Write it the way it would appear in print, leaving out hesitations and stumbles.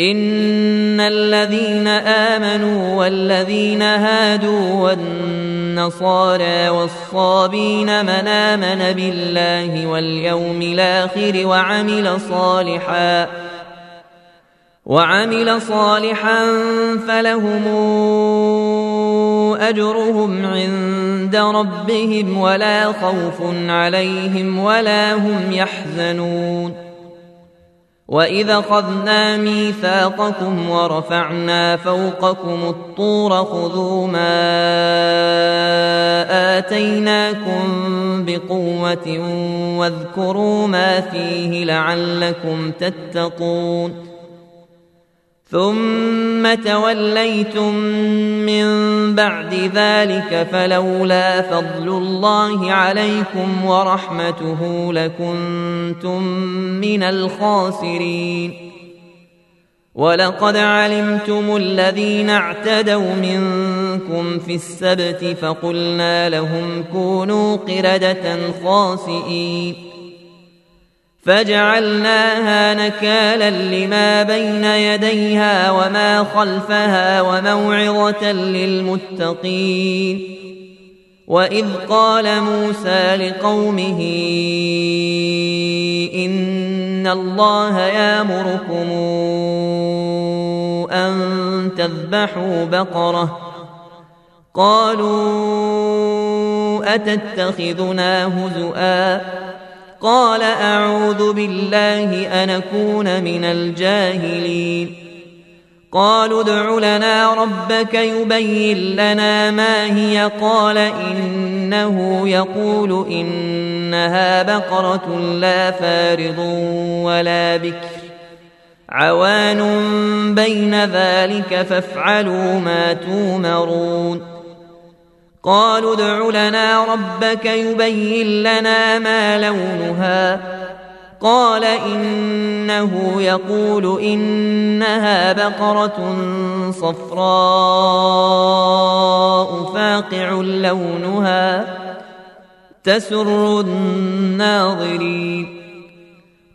إن الذين آمنوا والذين هادوا والنصارى والصابين من آمن بالله واليوم الآخر وعمل صالحا فلهم أجرهم عند ربهم ولا خوف عليهم ولا هم يحزنون. وإذا أخذنا ميثاقكم ورفعنا فوقكم الطور خذوا ما آتيناكم بقوة واذكروا ما فيه لعلكم تتقون ثم توليتم من بعد ذلك فلولا فضل الله عليكم ورحمته لكنتم من الخاسرين. ولقد علمتم الذين اعتدوا منكم في السبت فقلنا لهم كونوا قردة خاسئين فجعلناها نكالا لما بين يديها وما خلفها وموعظة للمتقين. وإذ قال موسى لقومه إن الله يأمركم أن تذبحوا بقرة قالوا أتتخذنا هزؤا قال أعوذ بالله أن أكون من الجاهلين. قالوا ادع لنا ربك يبين لنا ما هي قال إنه يقول إنها بقرة لا فارض ولا بكر عوان بين ذلك فافعلوا ما تومرون. قالوا ادع لنا ربك يبين لنا ما لونها قال إنه يقول إنها بقرة صفراء فاقع لونها تسر الناظرين.